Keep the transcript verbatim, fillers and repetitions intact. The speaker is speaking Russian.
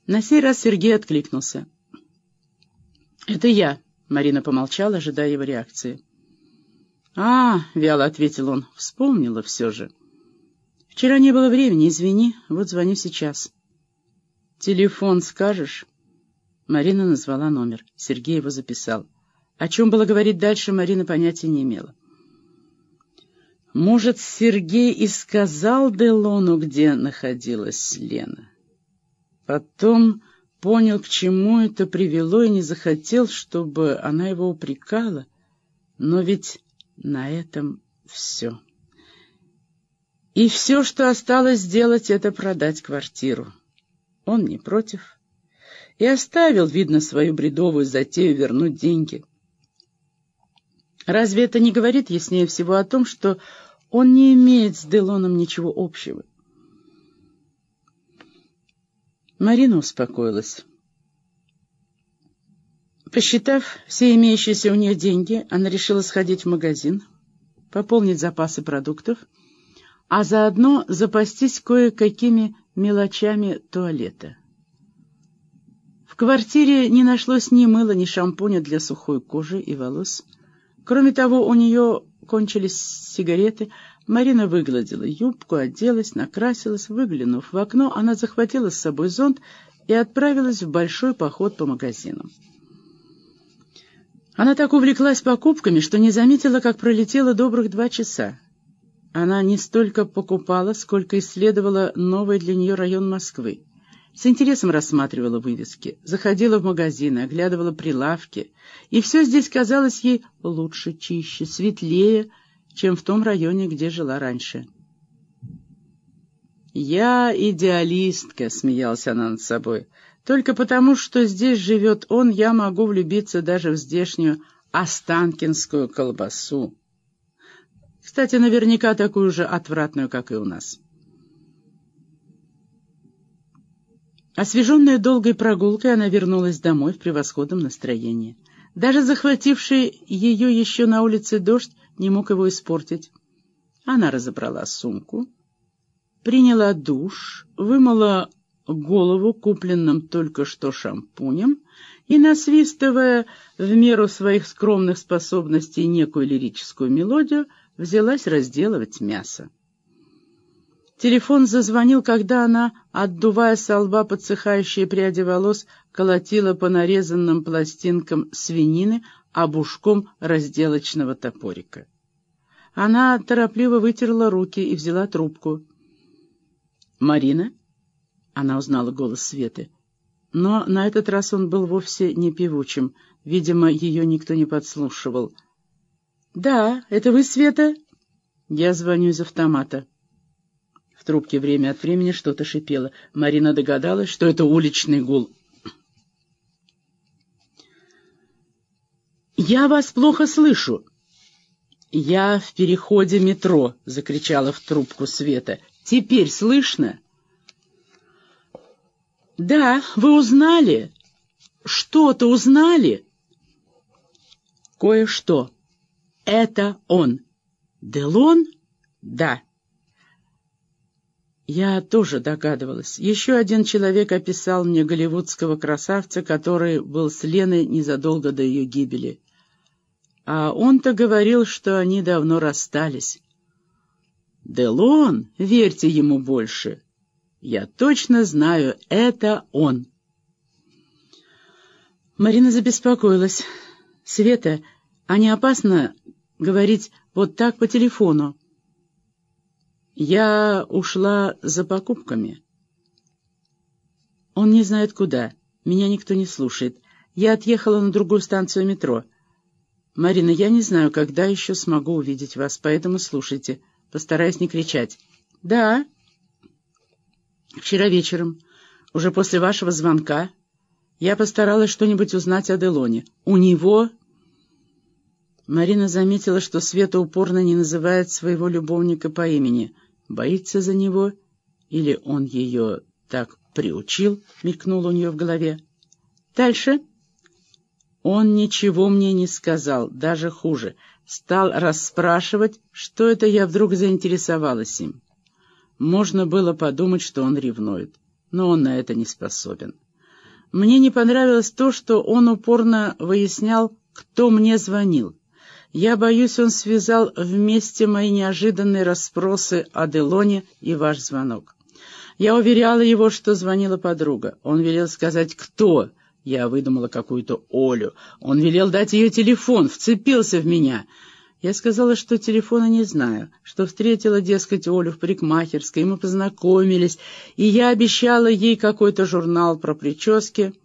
На сей раз Сергей откликнулся. «Это я», — Марина помолчала, ожидая его реакции. «А, — вяло ответил он, — вспомнила все же. Вчера не было времени, извини, вот звоню сейчас». «Телефон скажешь?» Марина назвала номер. Сергей его записал. О чем было говорить дальше, Марина понятия не имела. Может, Сергей и сказал Делону, где находилась Лена. Потом понял, к чему это привело, и не захотел, чтобы она его упрекала. Но ведь на этом все. И все, что осталось сделать, это продать квартиру. Он не против. И оставил, видно, свою бредовую затею вернуть деньги. Разве это не говорит яснее всего о том, что он не имеет с Делоном ничего общего? Марина успокоилась. Посчитав все имеющиеся у нее деньги, она решила сходить в магазин, пополнить запасы продуктов, а заодно запастись кое-какими мелочами туалета. В квартире не нашлось ни мыла, ни шампуня для сухой кожи и волос. Кроме того, у нее кончились сигареты. Марина выгладила юбку, оделась, накрасилась. Выглянув в окно, она захватила с собой зонт и отправилась в большой поход по магазинам. Она так увлеклась покупками, что не заметила, как пролетело добрых два часа. Она не столько покупала, сколько исследовала новый для нее район Москвы. С интересом рассматривала вывески, заходила в магазины, оглядывала прилавки, и все здесь казалось ей лучше, чище, светлее, чем в том районе, где жила раньше. «Я идеалистка», — смеялась она над собой. «Только потому, что здесь живет он, я могу влюбиться даже в здешнюю останкинскую колбасу. Кстати, наверняка такую же отвратную, как и у нас». Освеженная долгой прогулкой, она вернулась домой в превосходном настроении. Даже захвативший ее еще на улице дождь не мог его испортить. Она разобрала сумку, приняла душ, вымыла голову купленным только что шампунем и, насвистывая в меру своих скромных способностей некую лирическую мелодию, взялась разделывать мясо. Телефон зазвонил, когда она, отдувая со лба подсыхающие пряди волос, колотила по нарезанным пластинкам свинины обушком разделочного топорика. Она торопливо вытерла руки и взяла трубку. «Марина?» — она узнала голос Светы. Но на этот раз он был вовсе не певучим. Видимо, ее никто не подслушивал. «Да, это вы, Света?» «Я звоню из автомата». В трубке время от времени что-то шипело. Марина догадалась, что это уличный гул. «Я вас плохо слышу». «Я в переходе метро», — закричала в трубку Света. «Теперь слышно?» «Да, вы узнали? Что-то узнали?» «Кое-что. Это он». «Делон?» «Да». Я тоже догадывалась. Еще один человек описал мне голливудского красавца, который был с Леной незадолго до ее гибели. А он-то говорил, что они давно расстались. Делон, верьте ему больше. Я точно знаю, это он. Марина забеспокоилась. «Света, а не опасно говорить вот так по телефону?» «Я ушла за покупками». «Он не знает куда. Меня никто не слушает. Я отъехала на другую станцию метро. Марина, я не знаю, когда еще смогу увидеть вас, поэтому слушайте. Постараюсь не кричать». «Да». «Вчера вечером, уже после вашего звонка, я постаралась что-нибудь узнать о Делоне. У него...» Марина заметила, что Света упорно не называет своего любовника по имени. Боится за него? Или он ее так приучил? Мелькнуло у нее в голове. Дальше. Он ничего мне не сказал, даже хуже. Стал расспрашивать, что это я вдруг заинтересовалась им. Можно было подумать, что он ревнует, но он на это не способен. Мне не понравилось то, что он упорно выяснял, кто мне звонил. Я боюсь, он связал вместе мои неожиданные расспросы о Делоне и ваш звонок. Я уверяла его, что звонила подруга. Он велел сказать, кто. Я выдумала какую-то Олю. Он велел дать ее телефон, вцепился в меня. Я сказала, что телефона не знаю, что встретила, дескать, Олю в парикмахерской, мы познакомились, и я обещала ей какой-то журнал про прически.